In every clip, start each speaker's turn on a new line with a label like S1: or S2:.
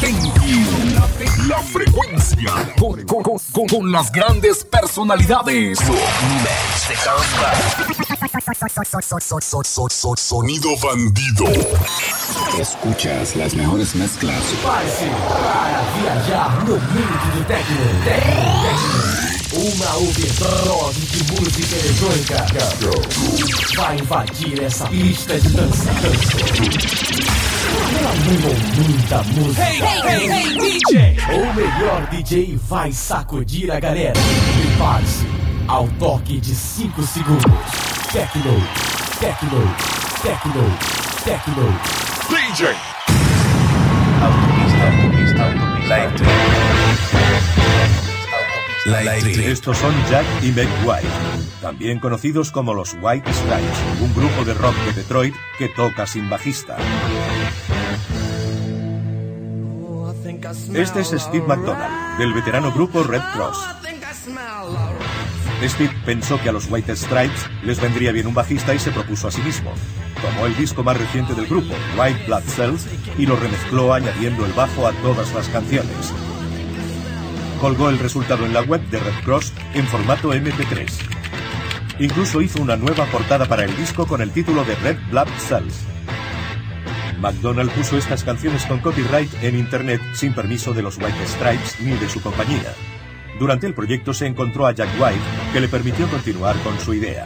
S1: La frecuencia con las grandes personalidades. Sonido bandido. Escuchas las mejores mezclas.
S2: Prepare-se para viajar no mundo do techno. Uma overdose de música eletrônica vai invadir essa pista de dança. Muita música.
S3: Hey, DJ!
S2: O melhor DJ vai sacudir a galera. Prepare-se ao toque de 5 segundos. Techno.
S1: DJ.
S4: Autopista. Estos son Jack y Meg White, también conocidos como los White Stripes, un grupo de rock de Detroit que toca sin bajista. Este es Steve McDonald, del veterano grupo Red Cross. Steve pensó que a los White Stripes les vendría bien un bajista y se propuso a sí mismo. Tomó el disco más reciente del grupo, White Blood Cells, y lo remezcló añadiendo el bajo a todas las canciones. Colgó el resultado en la web de Red Cross en formato MP3. Incluso hizo una nueva portada para el disco con el título de Red Blood Cells. McDonald puso estas canciones con copyright en internet sin permiso de los White Stripes ni de su compañía. Durante el proyecto se encontró a Jack White, que le permitió continuar con su idea.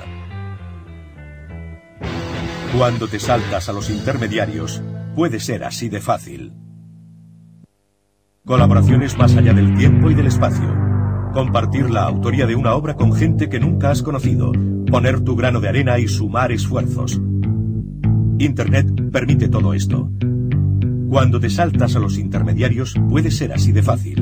S4: Cuando te saltas a los intermediarios, puede ser así de fácil. Colaboraciones más allá del tiempo y del espacio. Compartir la autoría de una obra con gente que nunca has conocido. Poner tu grano de arena y sumar esfuerzos. Internet permite todo esto. Cuando te saltas a los intermediarios, puede ser así de fácil.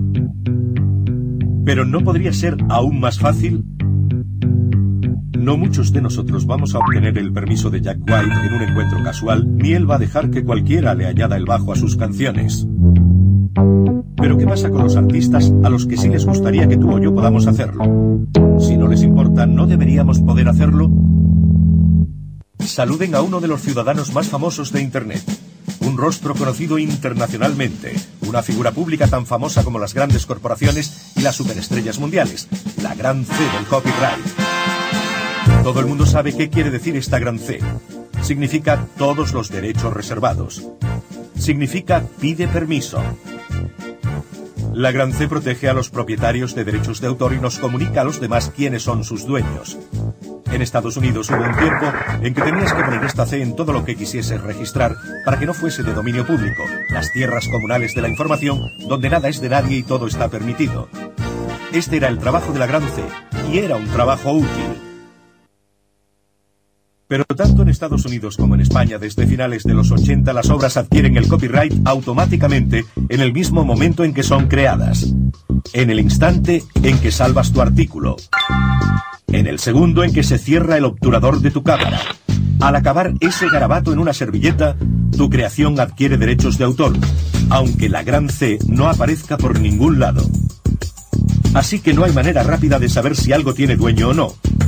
S4: ¿Pero no podría ser aún más fácil? No muchos de nosotros vamos a obtener el permiso de Jack White en un encuentro casual, ni él va a dejar que cualquiera le añada el bajo a sus canciones. Pero ¿qué pasa con los artistas a los que sí les gustaría que tú o yo podamos hacerlo? Si no les importa, ¿no deberíamos poder hacerlo? Saluden a uno de los ciudadanos más famosos de Internet. Un rostro conocido internacionalmente, una figura pública tan famosa como las grandes corporaciones y las superestrellas mundiales, la gran C del copyright. Todo el mundo sabe qué quiere decir esta gran C. Significa todos los derechos reservados. Significa pide permiso. La gran C protege a los propietarios de derechos de autor y nos comunica a los demás quiénes son sus dueños. En Estados Unidos hubo un tiempo en que tenías que poner esta C en todo lo que quisieses registrar para que no fuese de dominio público, las tierras comunales de la información, donde nada es de nadie y todo está permitido. Este era el trabajo de la gran C, y era un trabajo útil. Pero tanto en Estados Unidos como en España, desde finales de los 80, las obras adquieren el copyright automáticamente en el mismo momento en que son creadas. En el instante en que salvas tu artículo. En el segundo en que se cierra el obturador de tu cámara. Al acabar ese garabato en una servilleta, tu creación adquiere derechos de autor, aunque la gran C no aparezca por ningún lado. Así que no hay manera rápida de saber si algo tiene dueño o no.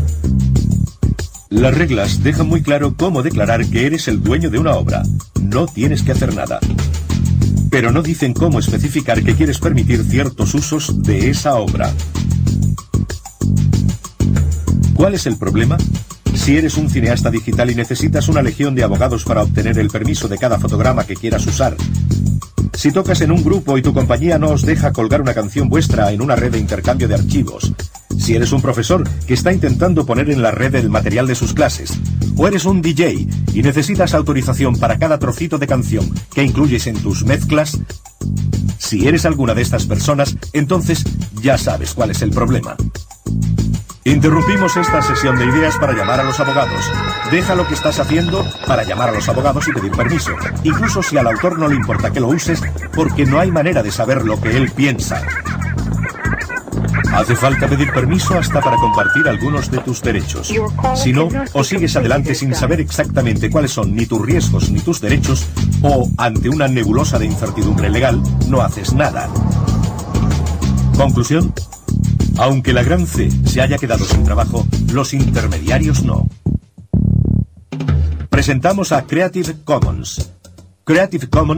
S4: Las reglas dejan muy claro cómo declarar que eres el dueño de una obra. No tienes que hacer nada. Pero no dicen cómo especificar que quieres permitir ciertos usos de esa obra. ¿Cuál es el problema? Si eres un cineasta digital y necesitas una legión de abogados para obtener el permiso de cada fotograma que quieras usar. Si tocas en un grupo y tu compañía no os deja colgar una canción vuestra en una red de intercambio de archivos. Si eres un profesor que está intentando poner en la red el material de sus clases. O eres un DJ y necesitas autorización para cada trocito de canción que incluyes en tus mezclas. Si eres alguna de estas personas, entonces ya sabes cuál es el problema. Interrumpimos esta sesión de ideas para llamar a los abogados. Deja lo que estás haciendo para llamar a los abogados y pedir permiso, incluso si al autor no le importa que lo uses, porque no hay manera de saber lo que él piensa. Hace falta pedir permiso hasta para compartir algunos de tus derechos. Si no, o sigues adelante sin saber exactamente cuáles son ni tus riesgos ni tus derechos, o, ante una nebulosa de incertidumbre legal, no haces nada. Conclusión. Aunque la gran C se haya quedado sin trabajo, los intermediarios no. Presentamos a Creative Commons. Creative Commons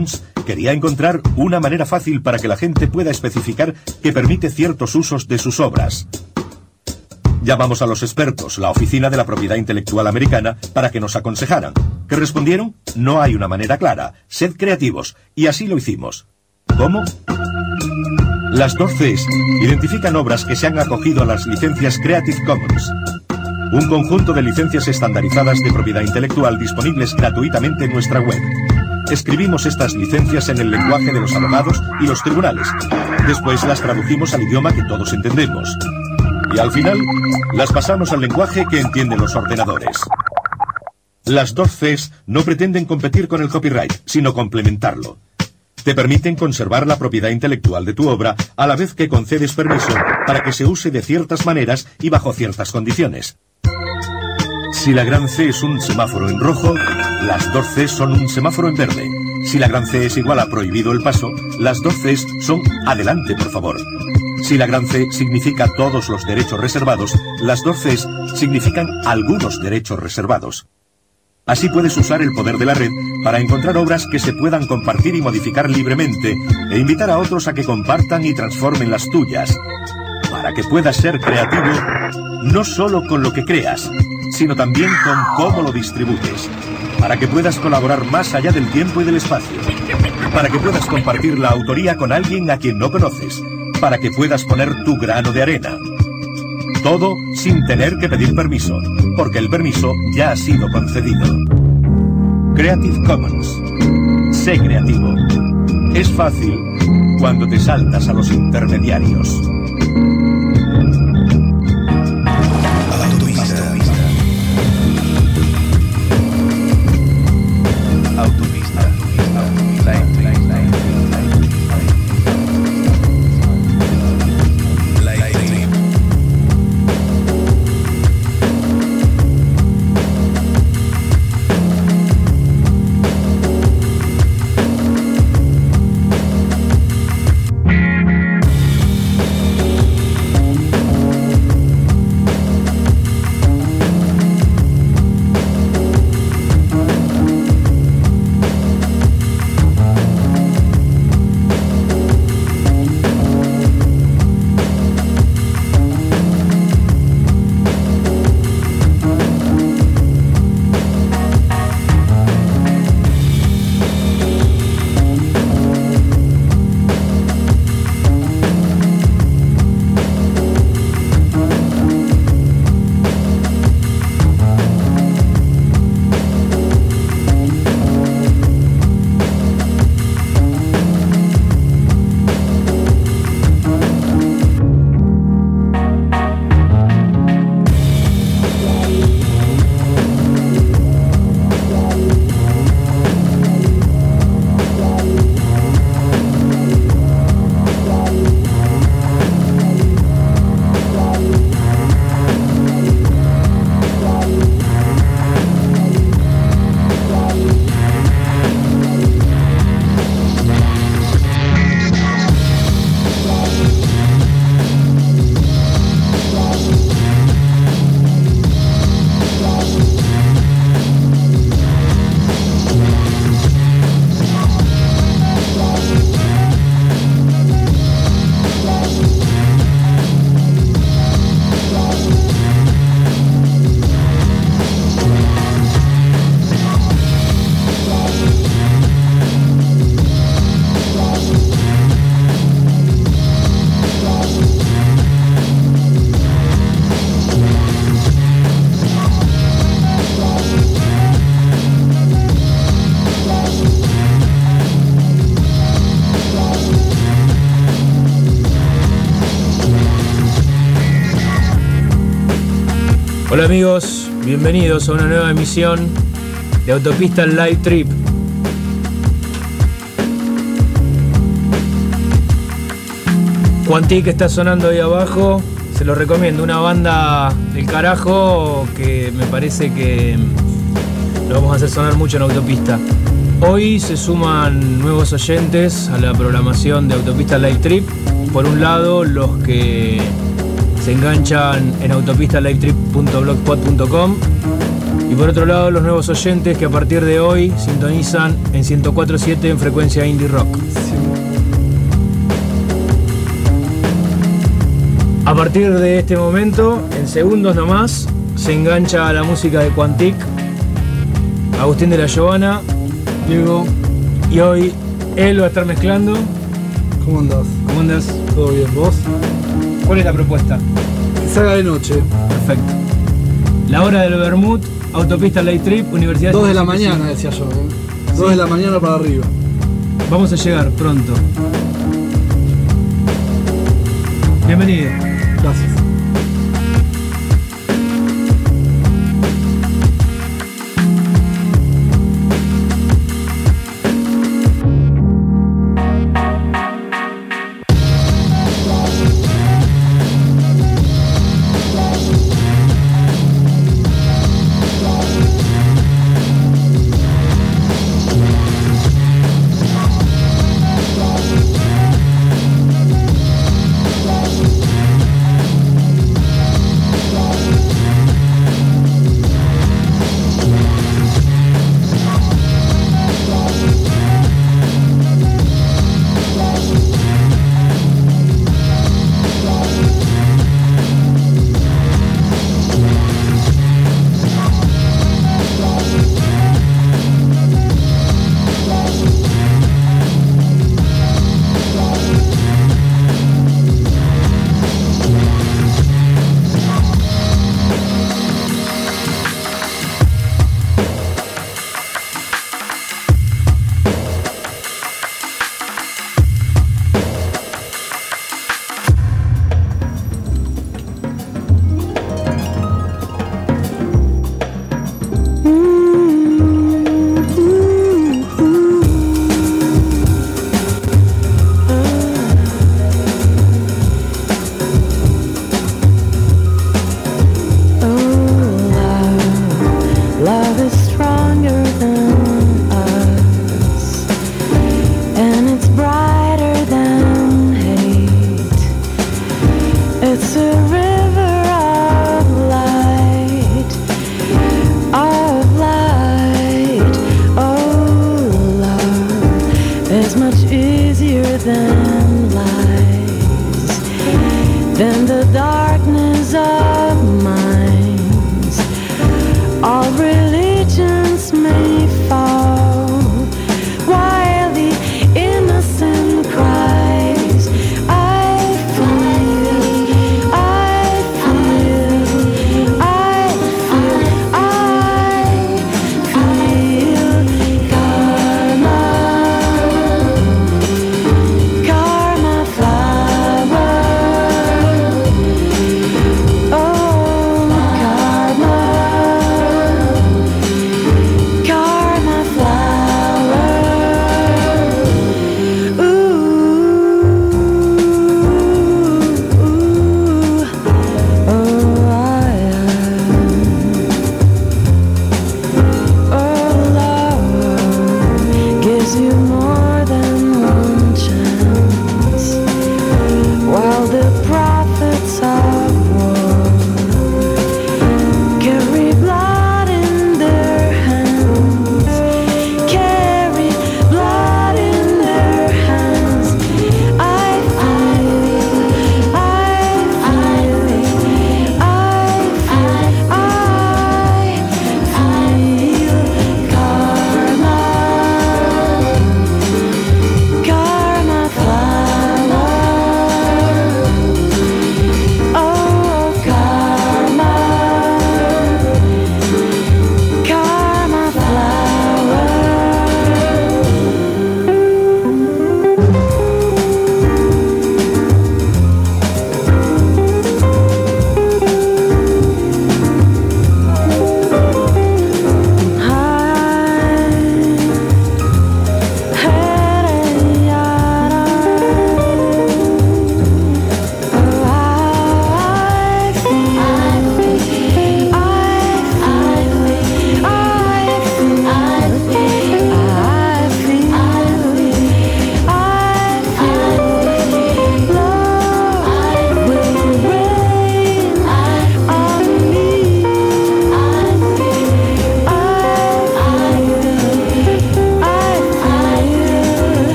S4: quería encontrar una manera fácil para que la gente pueda especificar que permite ciertos usos de sus obras. Llamamos a los expertos, la Oficina de la Propiedad Intelectual Americana, para que nos aconsejaran. ¿Qué respondieron? No hay una manera clara. Sed creativos. Y así lo hicimos. ¿Cómo? Las 2 Cs identifican obras que se han acogido a las licencias Creative Commons, un conjunto de licencias estandarizadas de propiedad intelectual disponibles gratuitamente en nuestra web. Escribimos estas licencias en el lenguaje de los abogados y los tribunales. Después las tradujimos al idioma que todos entendemos. Y al final, las pasamos al lenguaje que entienden los ordenadores. Las 2 Cs no pretenden competir con el copyright, sino complementarlo. Te permiten conservar la propiedad intelectual de tu obra a la vez que concedes permiso para que se use de ciertas maneras y bajo ciertas condiciones. Si la gran C es un semáforo en rojo, las 2 Cs son un semáforo en verde. Si la gran C es igual a prohibido el paso, las 2 Cs son adelante, por favor. Si la gran C significa todos los derechos reservados, las 2 Cs significan algunos derechos reservados. Así puedes usar el poder de la red para encontrar obras que se puedan compartir y modificar libremente e invitar a otros a que compartan y transformen las tuyas. Para que puedas ser creativo, no solo con lo que creas, sino también con cómo lo distribuyes. Para que puedas colaborar más allá del tiempo y del espacio. Para que puedas compartir la autoría con alguien a quien no conoces. Para que puedas poner tu grano de arena. Todo sin tener que pedir permiso, porque el permiso ya ha sido concedido. Creative Commons. Sé creativo. Es fácil cuando te saltas a los intermediarios.
S5: Hola amigos, bienvenidos a una nueva emisión de Autopista Live Trip. Quantique está sonando ahí abajo, se lo recomiendo, una banda del carajo que me parece que lo vamos a hacer sonar mucho en Autopista. Hoy se suman nuevos oyentes a la programación de Autopista Live Trip. Por un lado, los que se enganchan en autopistalivetrip.blogspot.com Y por otro lado, los nuevos oyentes que a partir de hoy sintonizan en 104.7 en frecuencia indie rock. A partir de este momento, en segundos nomás, se engancha a la música de Quantic, Agustín de la Giovanna,
S6: Diego,
S5: y hoy él va a estar mezclando.
S6: ¿cómo andás?
S5: ¿Cómo andas?
S6: ¿Todo bien? ¿Vos?
S5: ¿Cuál es la propuesta?
S6: Que salga de noche.
S5: Perfecto. La hora del Bermud, autopista Light Trip, Universidad
S6: 2 de la mañana, decía yo. 2 de la mañana para arriba.
S5: Vamos a llegar pronto. Bienvenido.
S6: Gracias.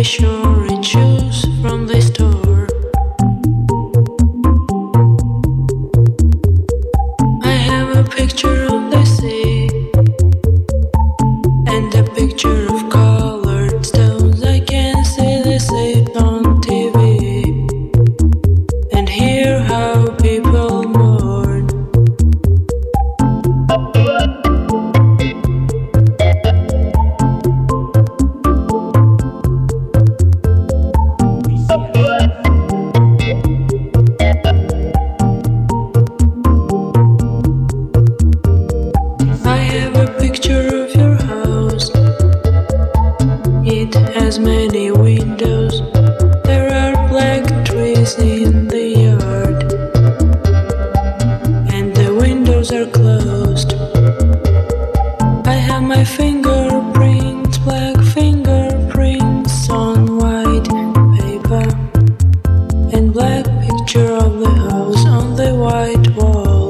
S7: sure I choose from the store. I have a picture of the sea and a picture of colored stones. I can see the sea on TV and hear how people mourn. I have a picture of your house. It has many windows. There are black trees in the yard, and the windows are closed. I have my fingerprints, black fingerprints on white paper, and black picture of the house on the white wall.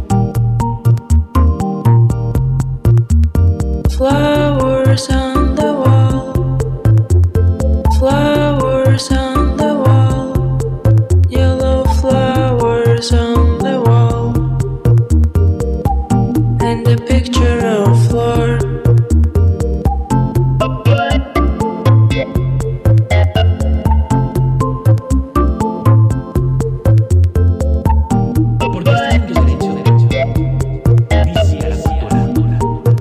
S7: Flowers on the wall, flowers on the wall, yellow flowers on the wall, and a picture of floor.
S2: Porque está en tu derecho. Vicia la cultura.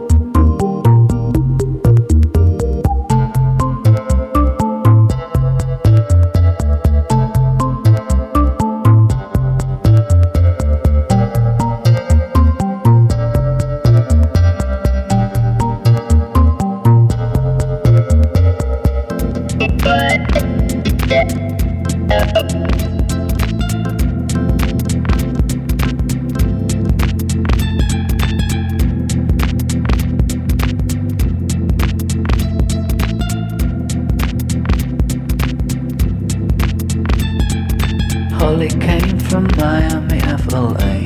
S8: Holly came from Miami, FLA.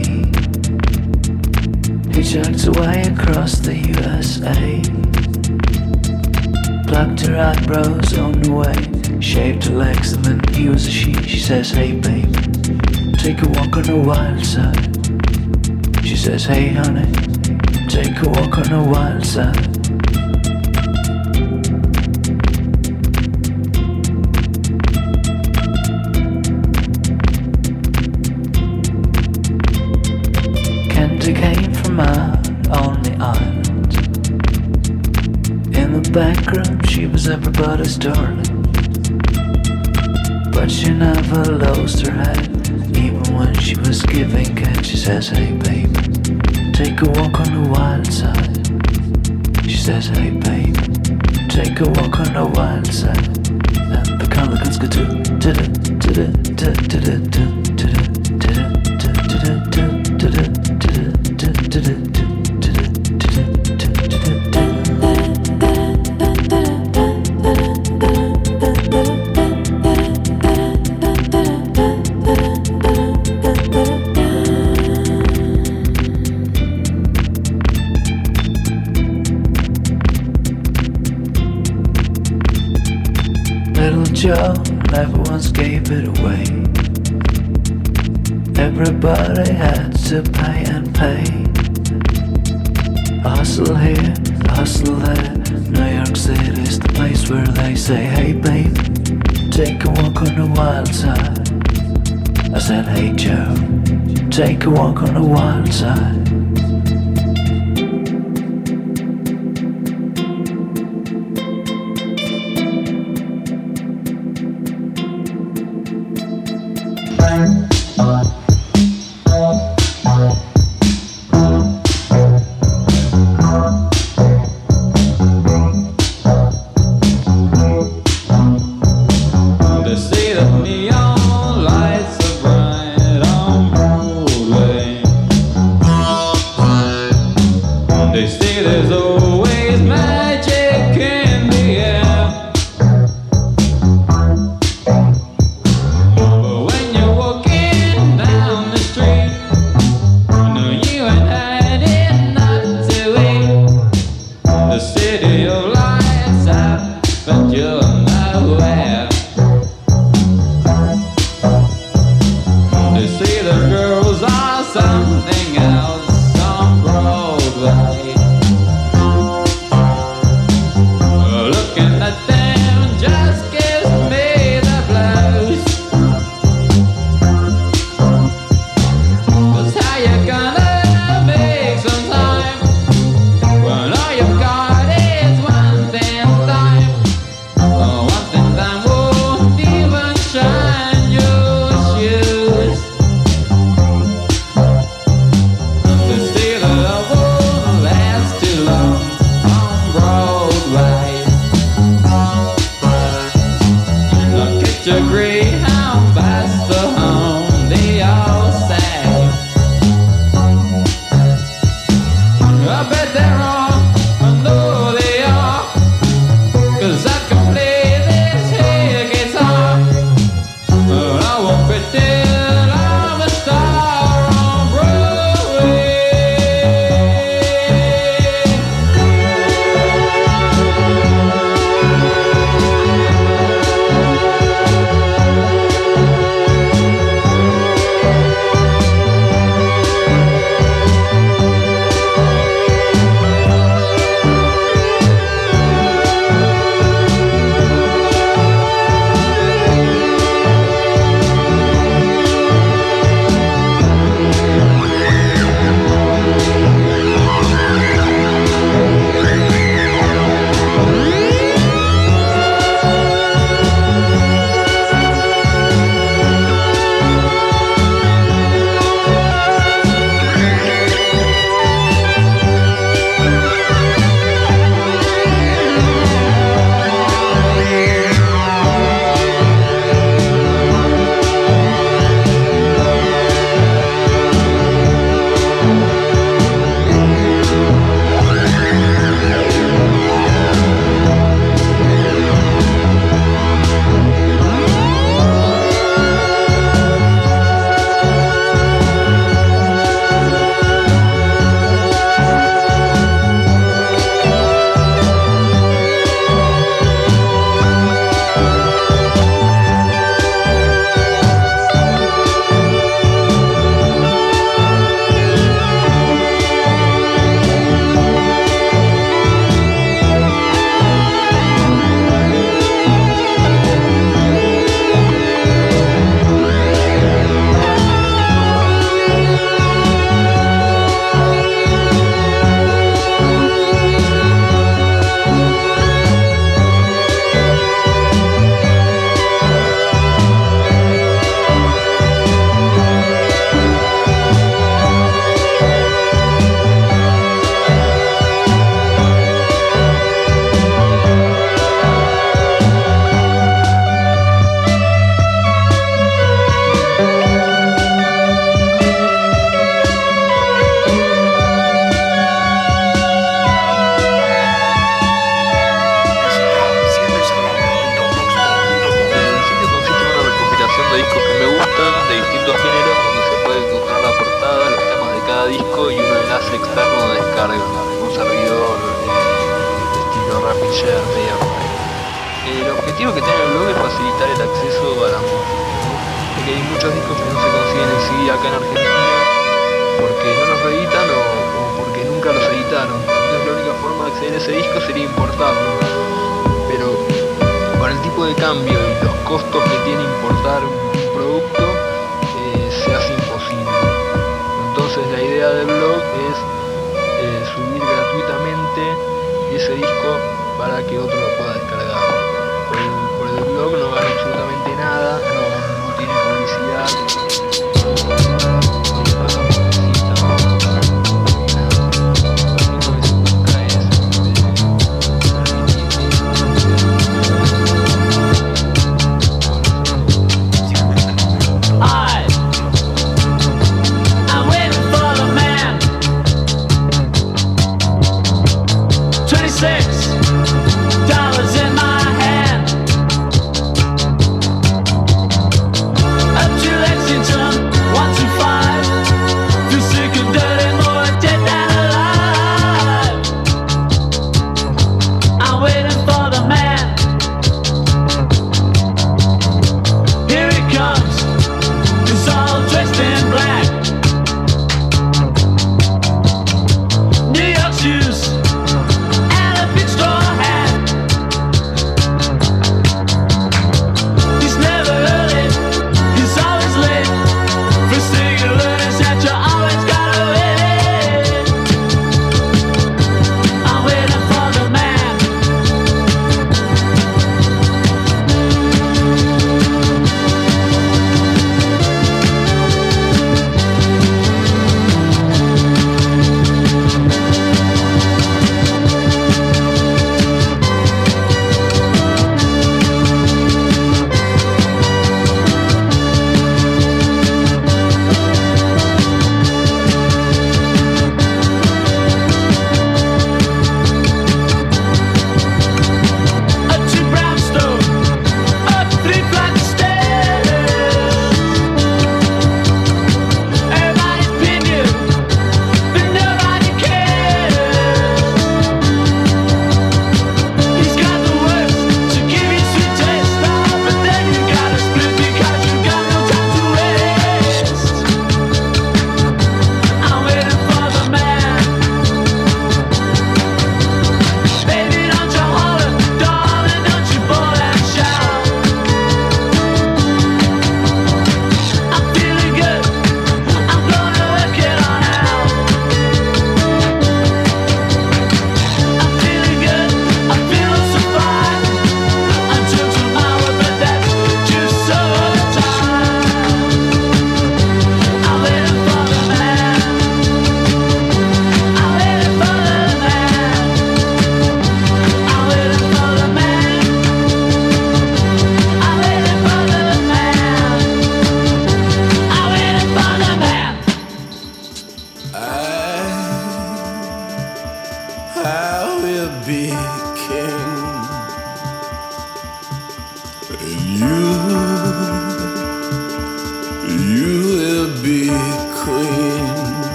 S8: Hitchhiked away across the USA. Plucked her eyebrows on the way. Shaved her legs and then he was a she. She says, hey babe, take a walk on the wild side. She says, hey honey, take a walk on the wild side. Candy came from out on the island. In the back room she was everybody's darling, but she never lost her head, even when she was giving. And she says, hey babe, take a walk on the wild side. She says, hey babe, take a walk on the wild side. And the Carlicans go Little Joe never once gave it away. Everybody had to pay and pay. Hustle here, hustle there. New York City's the place where they say, hey babe, take a walk on the wild side. I said, hey Joe, take a walk on the wild side.
S9: The city of neon lights are bright on Broadway.
S10: distintos géneros donde se puede encontrar la portada, los temas de cada disco y un enlace externo de descarga, un servidor estilo RapidShare, mediante. El objetivo que tiene el blog es facilitar el acceso a la música, ¿no? Porque hay muchos discos que no se consiguen en CD acá en Argentina porque no los reeditan o porque nunca los editaron. Entonces la única forma de acceder a ese disco sería importarlo, pero con el tipo de cambio y los costos que tiene importar un producto se hace imposible. Entonces la idea del blog es subir gratuitamente ese disco para que otro lo pueda descargar. Por el blog no gana absolutamente nada, no tiene publicidad.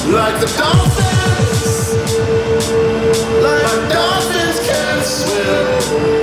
S11: Like the dolphins, like dolphins can swim.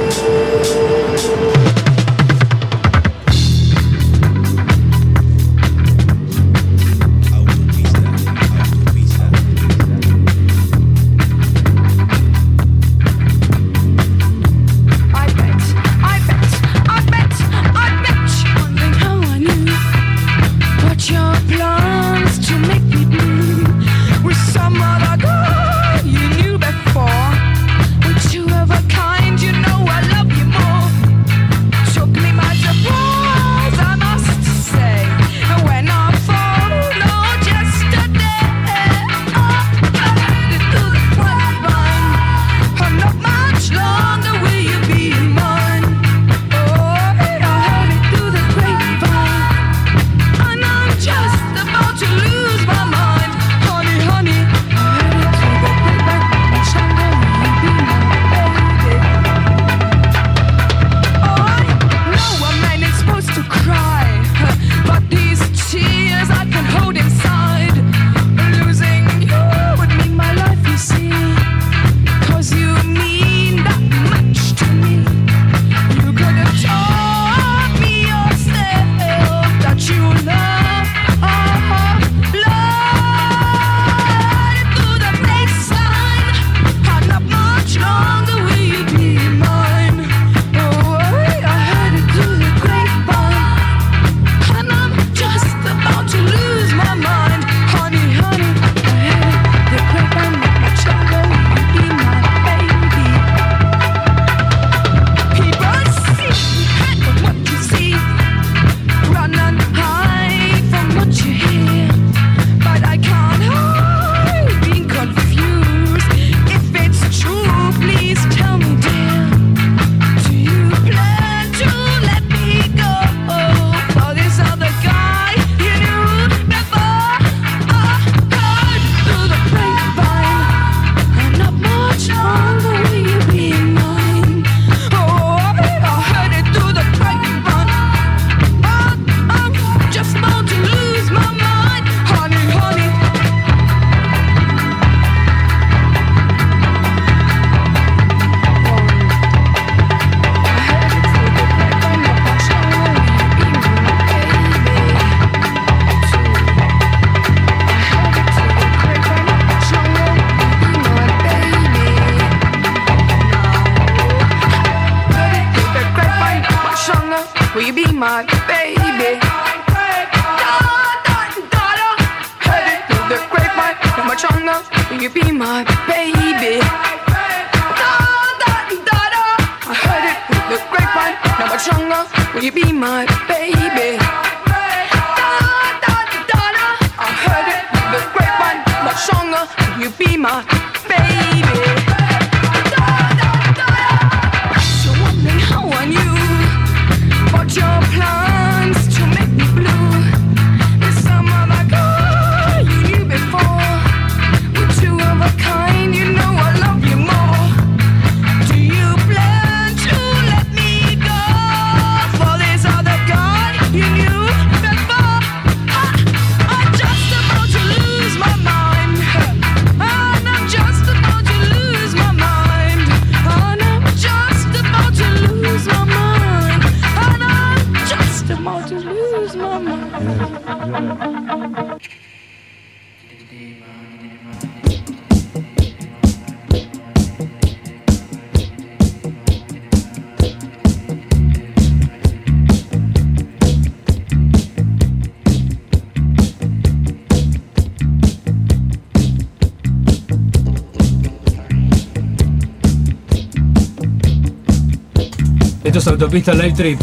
S5: Esto es Autopista Live Trip.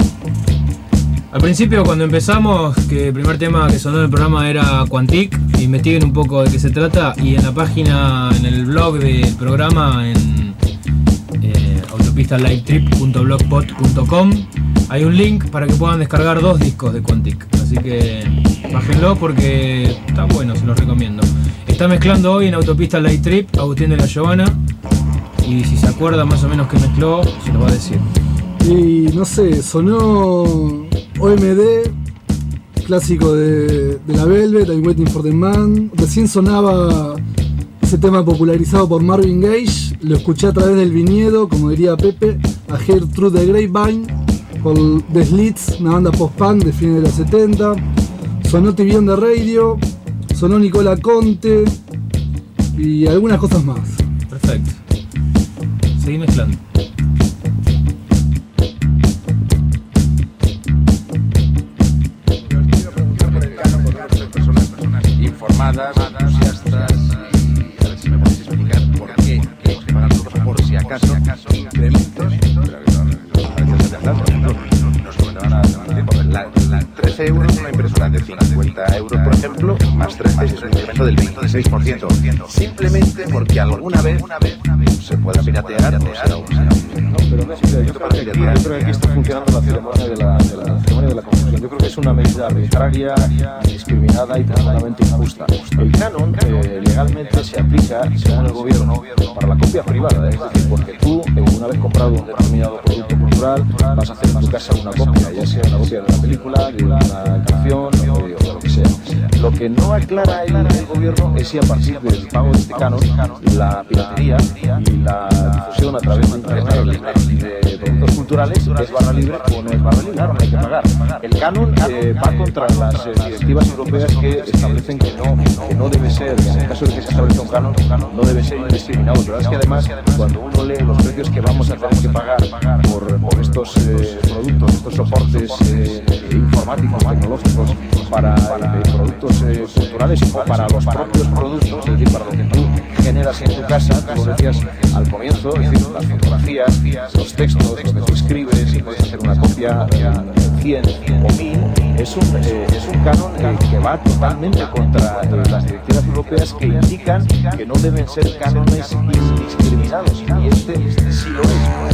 S5: Al principio, cuando empezamos, que el primer tema que sonó en el programa era Quantic, investiguen un poco de qué se trata, y en la página, en el blog del programa, en autopistalivetrip.blogspot.com, hay un link para que puedan descargar 2 discos de Quantic. Así que bájenlo porque está bueno, se los recomiendo. Está mezclando hoy en Autopista Live Trip Agustín de la Giovanna, y si se acuerda más o menos qué mezcló, se lo va a decir.
S6: Y no sé, sonó OMD, clásico de la Velvet, I'm Waiting for the Man. Recién sonaba ese tema popularizado por Marvin Gaye. Lo escuché a través del viñedo, como diría Pepe, a Hear Through the Grapevine, por The Slits, una banda post-punk de fines de los 70. Sonó TV on the Radio, sonó Nicola Conte y algunas cosas más.
S5: Perfecto. Seguí mezclando.
S12: Informadas, entusiastas, y a ver si me podéis explicar por qué tenemos que pagar nosotros por si acaso incrementos. Nos comentaban hace un tiempo, 13 euros una impresora de 50 euros, por ejemplo, más 13 es un incremento del 26%. Simplemente porque alguna vez se pueda piratear, no será un...
S13: Pero yo creo que aquí está funcionando la ceremonia de la confusión. Yo creo que es una medida arbitraria, indiscriminada y profundamente injusta. El canon legalmente se aplica, según el gobierno, para la copia privada, es decir, porque tú, una vez comprado un determinado producto cultural, vas a hacer en tu casa una copia, ya sea una copia de una película, de una canción o de lo que sea. Lo que no aclara el gobierno es si a partir del pago de este canon, la piratería y la difusión a través de internet de productos culturales es barra libre o no es barra libre, no hay que pagar. El canon va contra las directivas europeas que establecen que no debe ser, en el caso de que se establezca un canon, no debe ser indiscriminado. Pero es que además, cuando uno lee los precios que vamos a tener que pagar por estos productos, estos soportes informáticos, tecnológicos, para productos culturales o para los propios productos, es decir, para lo que tú generas en tu casa, como decías al comienzo, es decir, las fotografías, los textos, lo que tú escribes, y puedes hacer una copia 100 o 1000, es un canon que va totalmente contra las directivas europeas que indican que no deben ser cánones indiscriminados, y este sí lo es.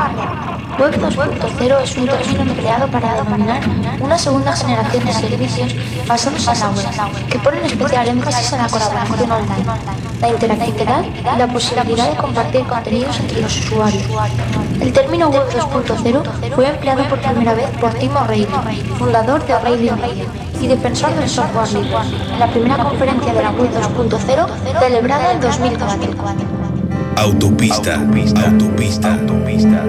S14: Web 2.0 es un término empleado para denominar una segunda generación de servicios basados en la web, que ponen especial énfasis en la colaboración online, la interactividad y la posibilidad de compartir contenidos entre los usuarios. El término Web 2.0 fue empleado por primera vez por Tim O'Reilly, fundador de O'Reilly Media y defensor del software libre, en la primera conferencia de la Web 2.0 celebrada en 2004.
S15: Autopista, autopista, autopista.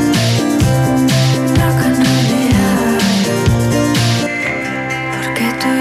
S16: Que tú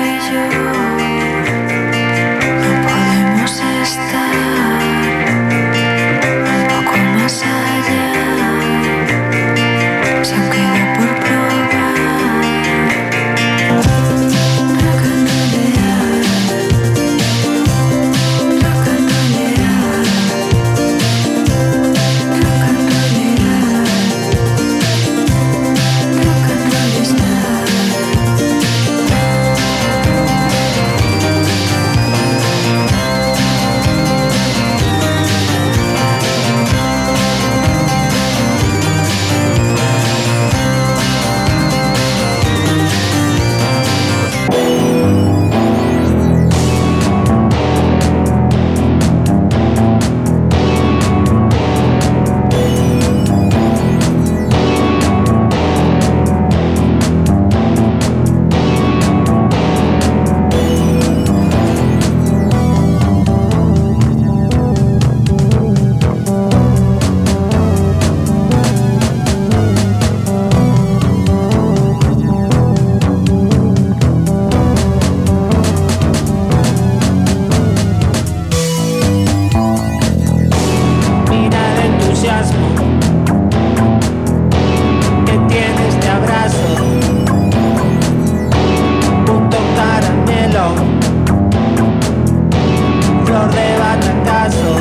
S16: paso.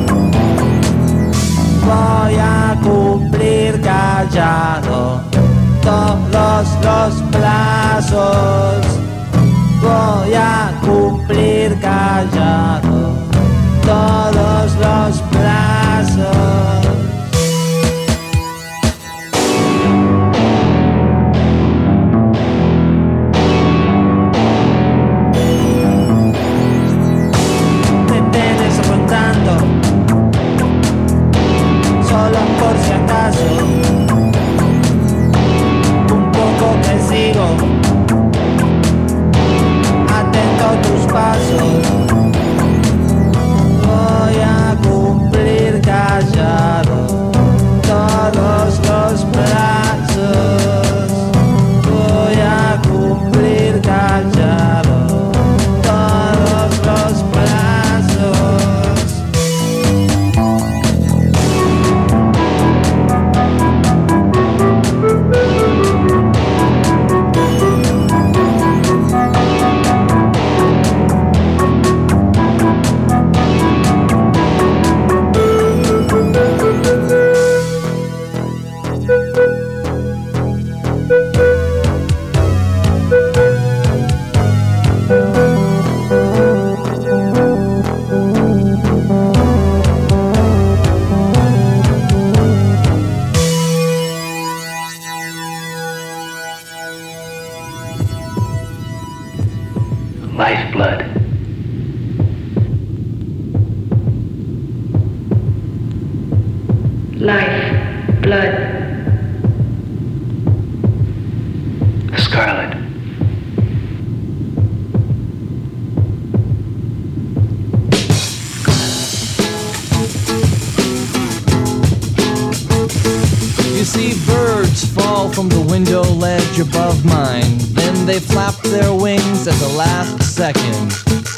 S16: Voy a cumplir callado todos los plazos. Voy a cumplir callado todos los plazos. Te tienes aguantando, solo por si acaso. Un poco te sigo, atento a tus pasos. Voy a cumplir callado todos los plazos. Voy a cumplir callado todos los plazos.
S8: Lifeblood.
S7: Life, blood.
S8: Scarlet.
S16: You see birds fall from the window ledge above mine. Then they flap their wings at the last second.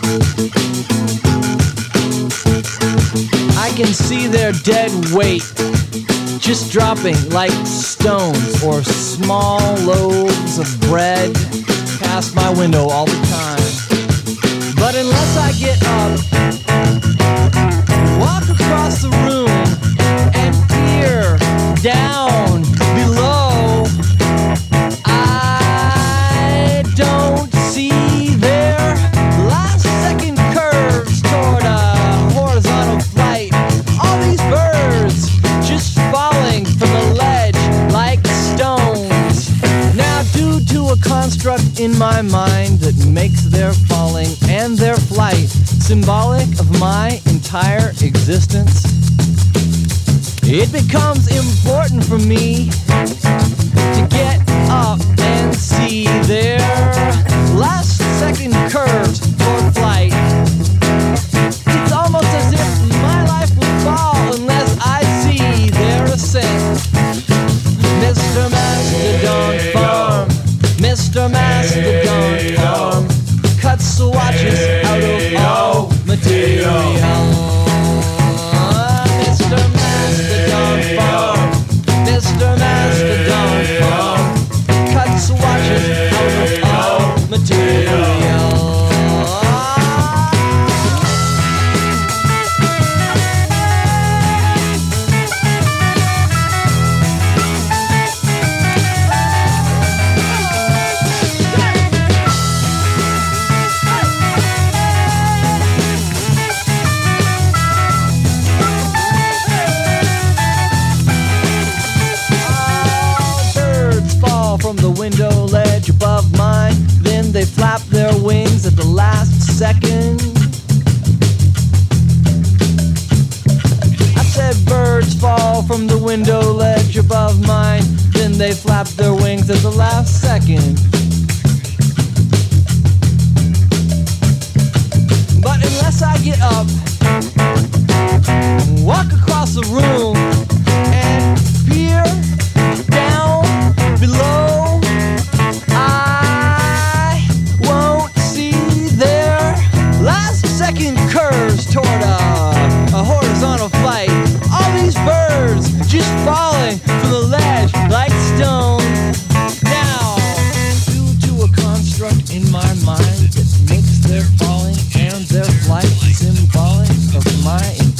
S16: I can see their dead weight just dropping like stones or small loaves of bread past my window all the time. But unless I get up, walk across the room and peer down below, I don't see their last second curves toward a horizontal flight. All these birds just falling from the ledge like stones. Now, due to a construct in my mind that makes their falling and their flight symbolic of my entire existence, it becomes important for me to get up and see their last second curves for flight. It's almost as if my life would fall unless I see their ascent. Mr. Mastodon Farm, Mr. Mastodon Farm, cuts the watches out of all material. Mr. Mastodon Farm, Mr. Mastodon Farm, cuts the watches out of all material. From the window ledge above mine, then they flap their wings at the last second. I said birds fall from the window ledge above mine, then they flap their wings at the last second. But unless I get up, walk across the room and peer down below, I won't see their last second curves toward a horizontal flight. All these birds just falling from the ledge like stones. Now, due to a construct in my mind that makes their falling and their flight symbolic of my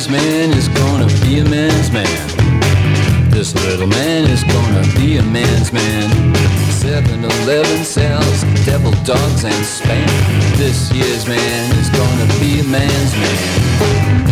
S17: man is gonna be a man's man. This little man is gonna be a man's man. 7-Eleven sells devil dogs and Spam. This year's man is gonna be a man's man.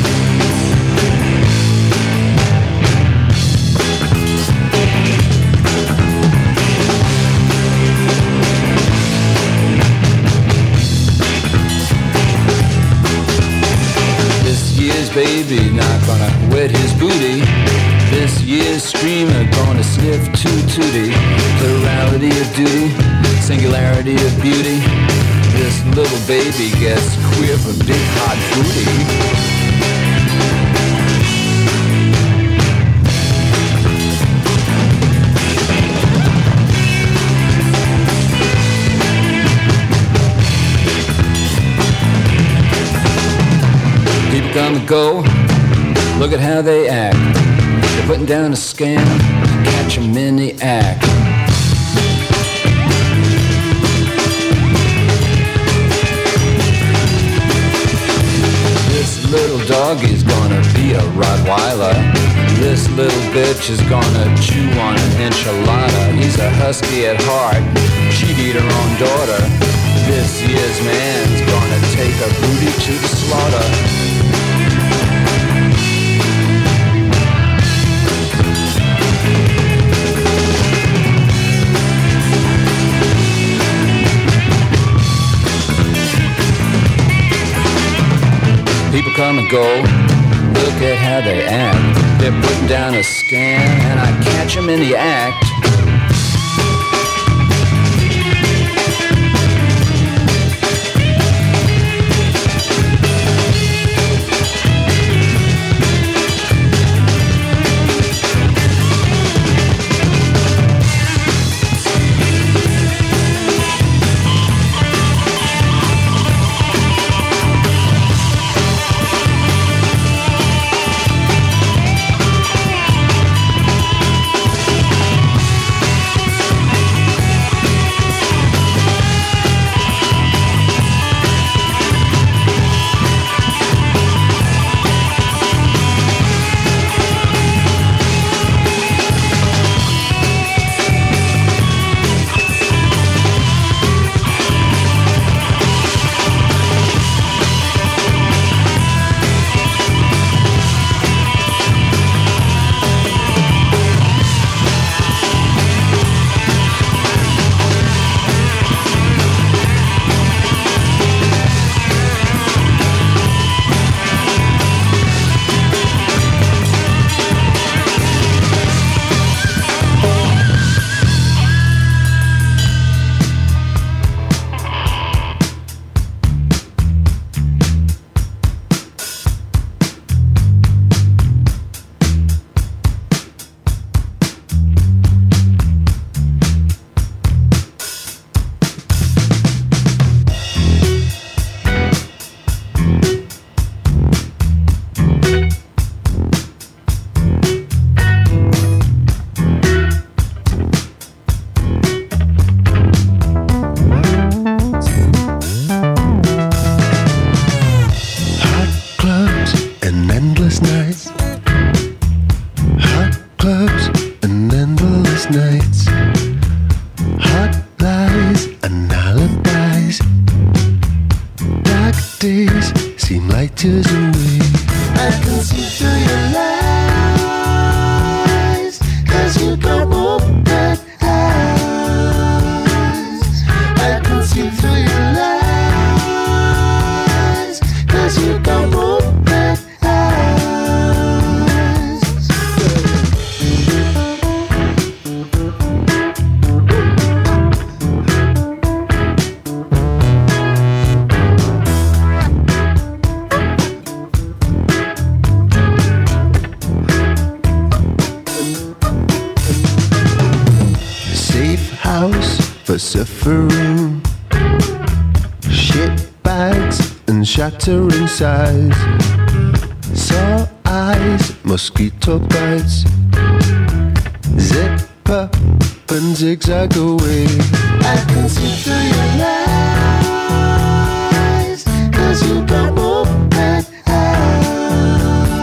S17: This year's baby not gonna wet his booty. This year's streamer gonna sniff tootie. Plurality of duty, singularity of beauty. This little baby gets queer for big hot booty. People come and go, look at how they act. They're putting down a scam, catch 'em in the act. This little doggy's gonna be a Rottweiler. This little bitch is gonna chew on an enchilada. He's a husky at heart, she'd eat her own daughter. This year's man's gonna take a booty to the slaughter. People come and go, look at how they act. They're putting down a scam, and I catch them in the act.
S18: Vocifering shit bags and shattering size. Saw eyes, mosquito bites. Zip up and zigzag away. I can see through your lies, 'cause you got open eyes.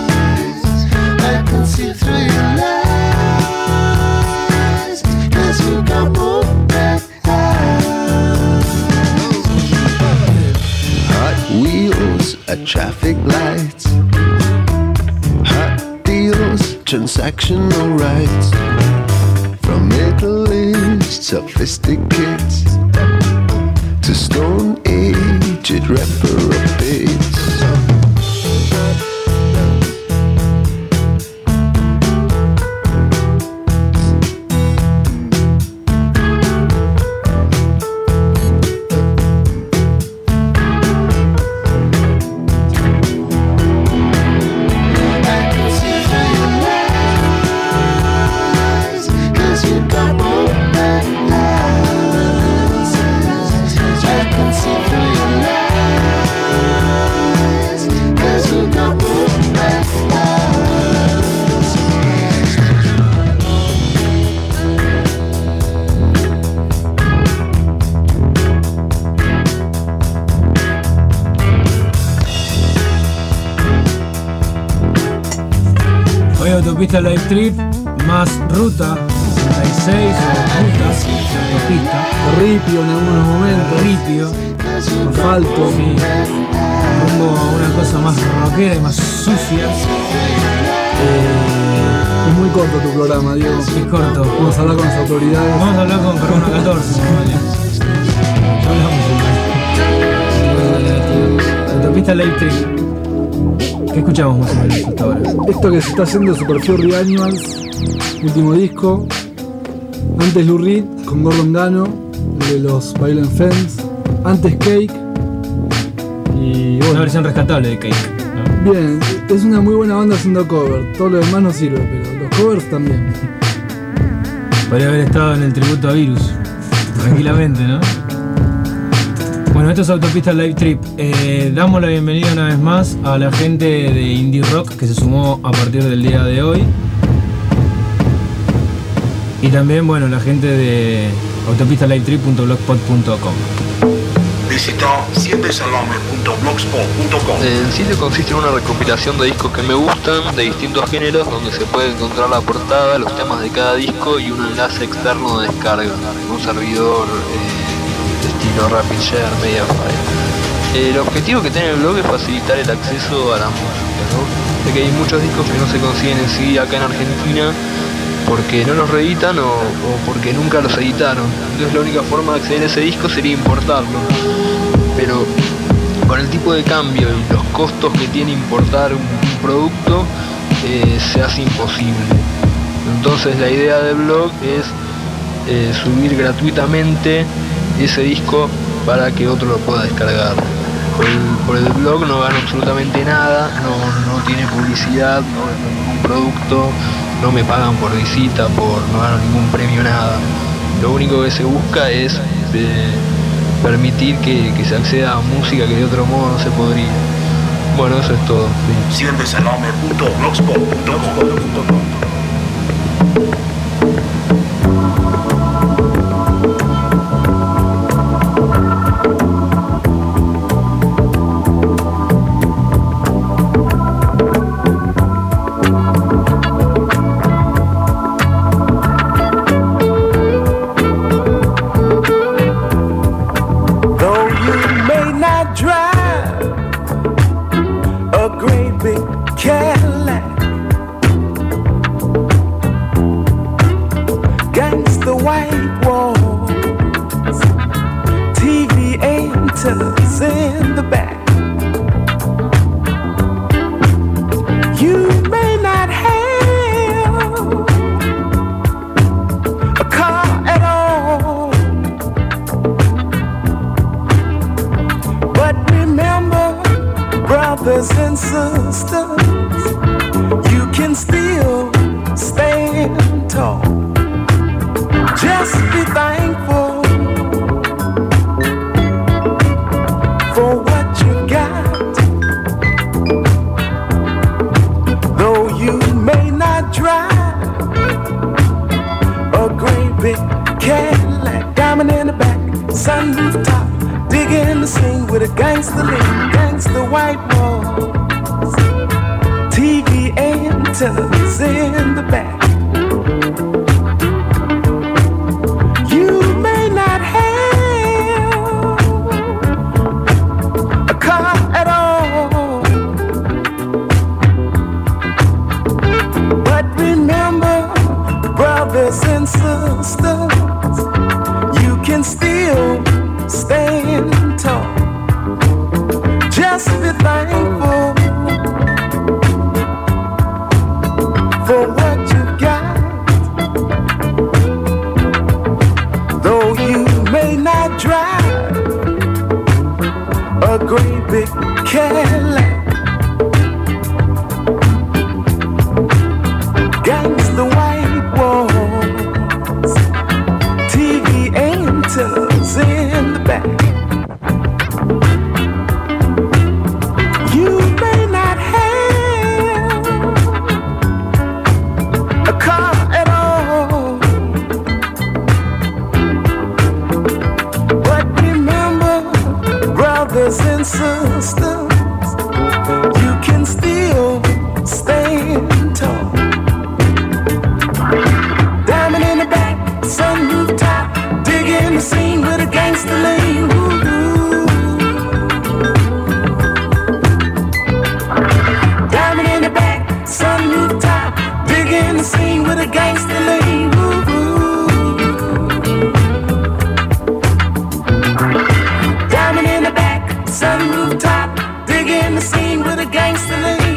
S18: traffic lights, hot deals, transactional rights, from Italy's sophisticates to Stone Age it reprobates.
S5: Autopista Live Trip, más ruta 66 o rutas, autopista.
S6: O ripio en algunos momentos.
S5: Ripio.
S6: Asfalto.
S5: Sí. Rumbo a una cosa más rockera y más sucia.
S6: Es muy corto tu programa, Diego.
S5: Es corto.
S6: Vamos a hablar con las autoridades.
S5: Vamos a hablar con Carbono 14. Autopista Live Trip. ¿Qué escuchamos más o menos hasta ahora?
S6: Esto que se está haciendo es Super Fury Animals, último disco. Antes Lou Reed con Gordon Gano, de los Violent Femmes. Antes Cake. Y bueno,
S5: una versión rescatable de Cake, ¿no?
S6: Bien, es una muy buena banda haciendo cover. Todo lo demás no sirve, pero los covers también.
S5: Podría haber estado en el tributo a Virus, tranquilamente, ¿no? Bueno, esto es Autopista Live Trip. Damos la bienvenida una vez más a la gente de Indie Rock que se sumó a partir del día de hoy. Y también, bueno, la gente de autopistalivetrip.blogspot.com.
S1: Visita 7salame.blogspot.com.
S10: El sitio consiste en una recopilación de discos que me gustan, de distintos géneros, donde se puede encontrar la portada, los temas de cada disco y un enlace externo de descarga. Un servidor estilo RapidShare, Mediafire. El objetivo que tiene el blog es facilitar el acceso a la música, ¿no? Ya que hay muchos discos que no se consiguen en CD acá en Argentina porque no los reeditan o porque nunca los editaron. Entonces la única forma de acceder a ese disco sería importarlo. Pero con el tipo de cambio y los costos que tiene importar un producto, se hace imposible. Entonces la idea del blog es subir gratuitamente ese disco para que otro lo pueda descargar. Por el blog no gano absolutamente nada, no tiene publicidad, no es ningún producto, no me pagan por visita, no gano ningún premio, nada. Lo único que se busca es permitir que se acceda a música que de otro modo no se podría. Bueno, eso es todo. Sí.
S1: 7salame.blogspot.com.
S11: In the back, you may not have a car at all, but remember, brothers and sisters, you can still stand tall. Just be thankful for what you got. Though you may not drive a great big Cadillac, diamond in the back, sunroof top, digging the scene with a gangster lean, gangster white walls, TV antennas in the back. You may not have a car at all, stand tall. Just be thankful for what you got. Though you may not drive a great big Cadillac, against the white walls, TV antennas in the back. You may not have a car at all, but remember, brothers and sisters, you can still stand tall. Diamond in the back, sunroof top, digging the scene with a gangster lean. Diamond in the back, sunroof top, digging the scene with a gangster lean. Diamond in the back, sunroof top, digging the scene with a gangster lean.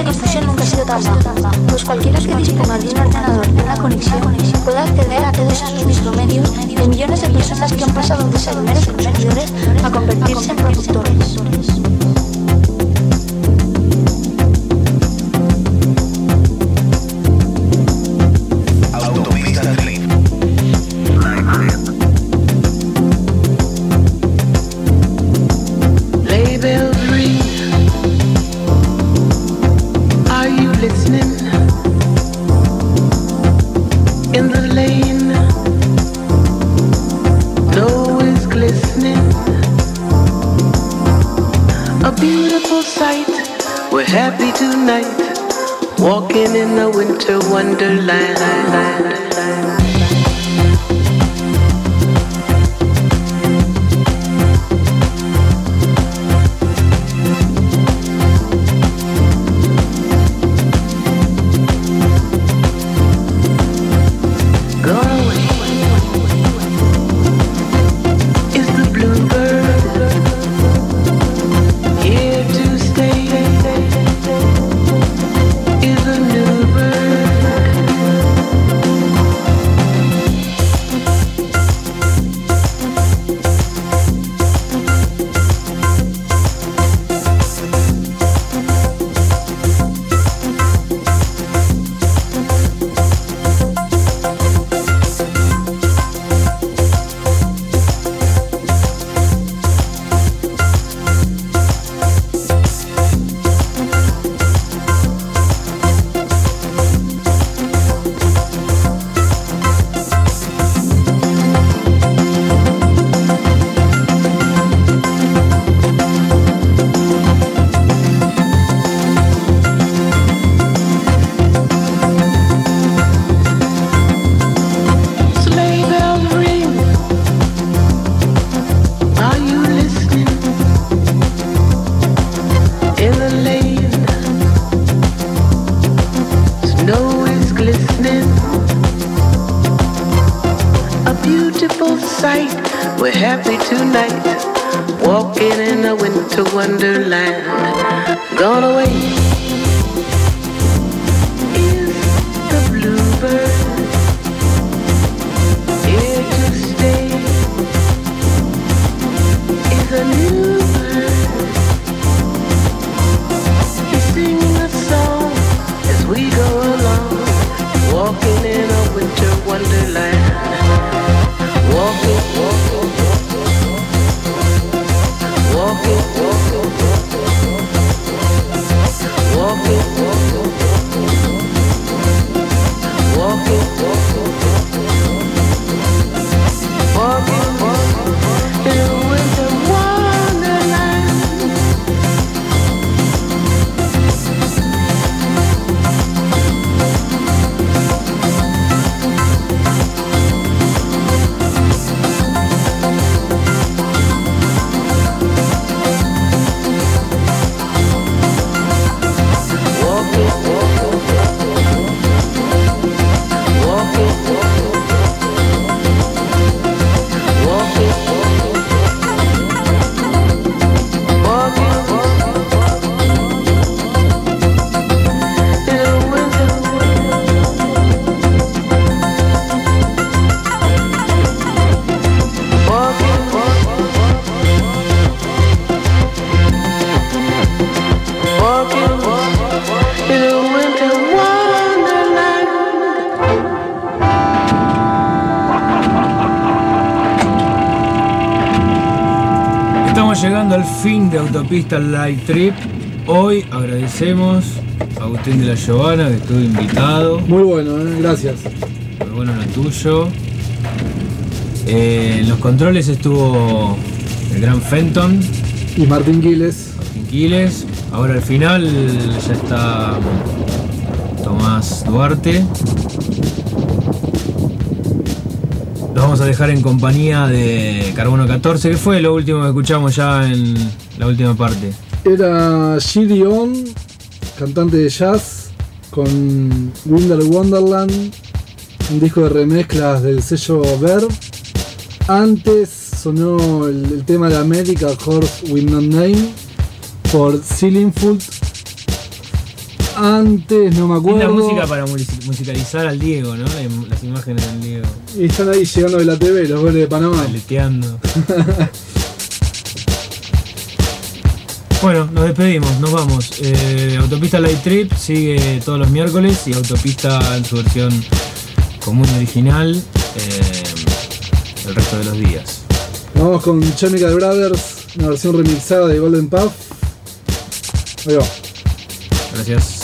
S14: de difusión nunca ha sido tan bajo, pues cualquiera que disponga de un ordenador y una conexión puede acceder a todos esos micromedios de millones de personas que han pasado de ser meros consumidores a convertirse en productores.
S19: Happy tonight, walking in a winter wonderland.
S5: Llegando al fin de Autopista Light Trip. Hoy agradecemos a Agustín de la Giovanna, que estuvo invitado.
S6: Muy bueno, gracias.
S5: Muy bueno lo tuyo. En los controles estuvo el gran Fenton
S6: y Martín Quiles.
S5: Ahora al final ya está Tomás Duarte. Nos vamos a dejar en compañía de Carbono 14, que fue lo último que escuchamos ya en la última parte.
S6: Era Shiri On, cantante de jazz, con Winter Wonderland, un disco de remezclas del sello Verve. Antes sonó el tema de America, Horse With No Name, por Ceiling Foot. antes, no me acuerdo.
S5: Es la música para musicalizar al Diego, ¿no? Las imágenes del Diego.
S6: Y están ahí llegando de la TV, los goles de Panamá.
S5: Paleteando. Bueno, nos despedimos, nos vamos. Autopista Light Trip sigue todos los miércoles y Autopista en su versión común y original el resto de los días.
S6: Vamos con Chemical Brothers, una versión remixada de Golden Path. Ahí va.
S5: Gracias.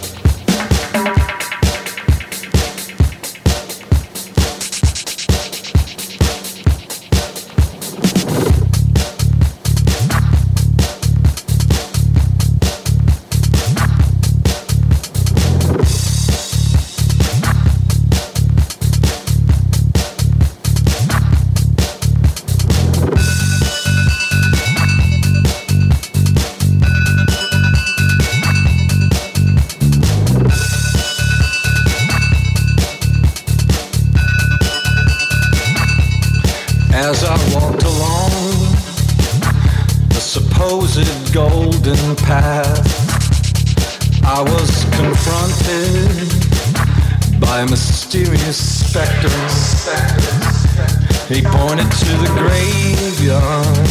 S20: As I walked along the supposed golden path, I was confronted by a mysterious specter. He pointed to the graveyard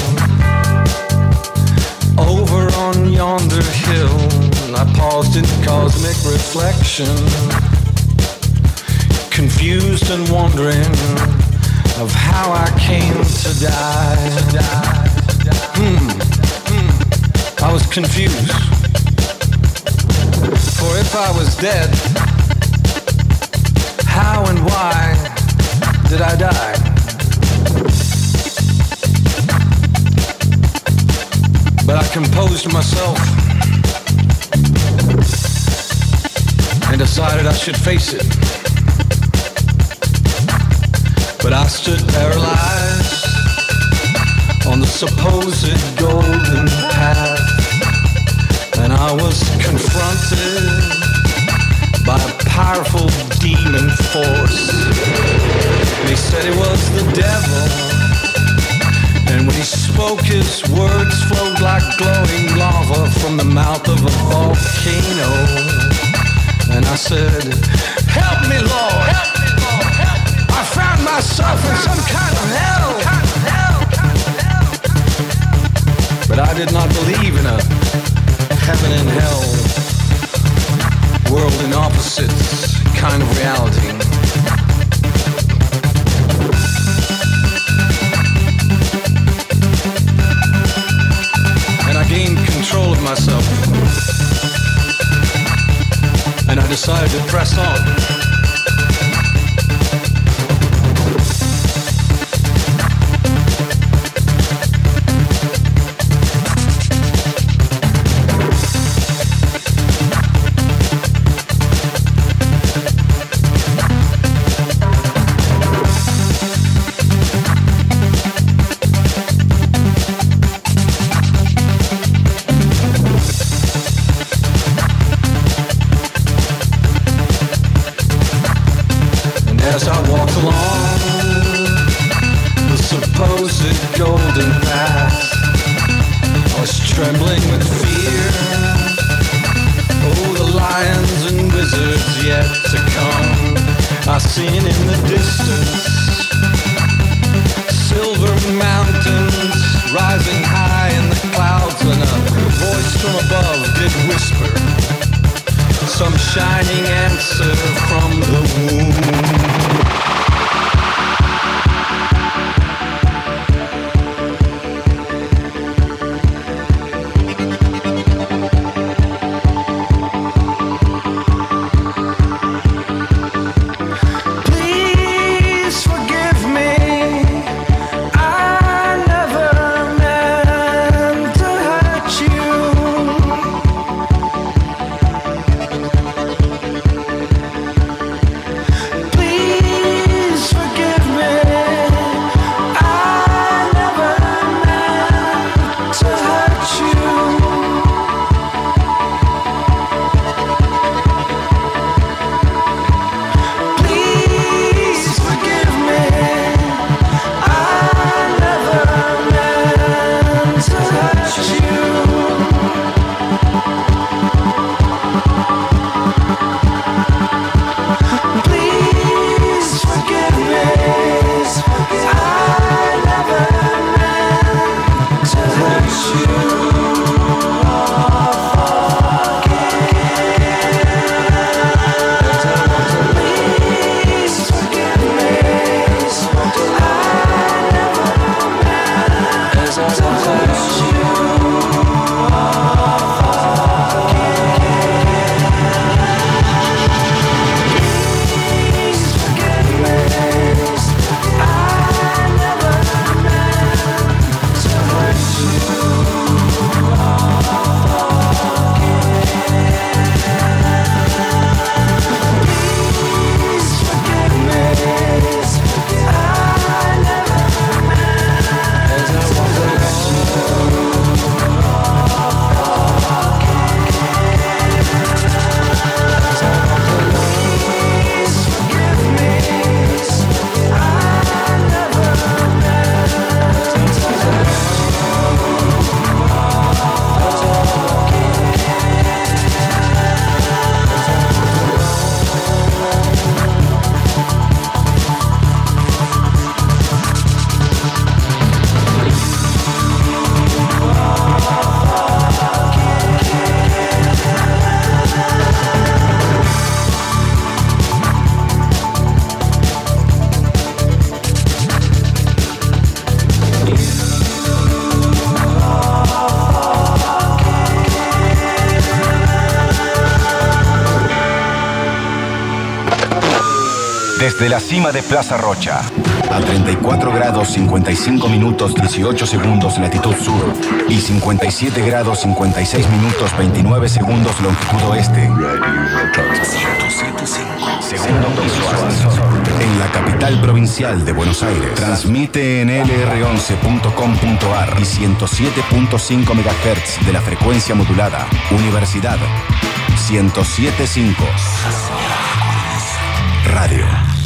S20: over on yonder hill. I paused in cosmic reflection, confused and wondering of how I came to die. I was confused. For if I was dead, how and why did I die? But I composed myself and decided I should face it. But I stood paralyzed on the supposed golden path, and I was confronted by a powerful demon force. They said it was the devil, and when he spoke, his words flowed like glowing lava from the mouth of a volcano. And I said, "Help me, Lord! I found myself in some kind of hell." But I did not believe in a heaven and hell, world in opposites kind of reality. And I gained control of myself, and I decided to press on. As I walked along the supposed golden path, I was trembling with fear. Oh, the lions and wizards yet to come. I seen in the distance silver mountains rising high in the clouds, and a voice from above did whisper some shining answer from the womb. Please forgive me, I never meant to hurt you.
S21: Desde la cima de Plaza Rocha, a 34 grados 55 minutos 18 segundos latitud sur y 57 grados 56 minutos 29 segundos longitud oeste. Segundo piso ascensor. En la capital provincial de Buenos Aires. Transmite en lr11.com.ar y 107.5 MHz de la frecuencia modulada. Universidad 107.5 Radio.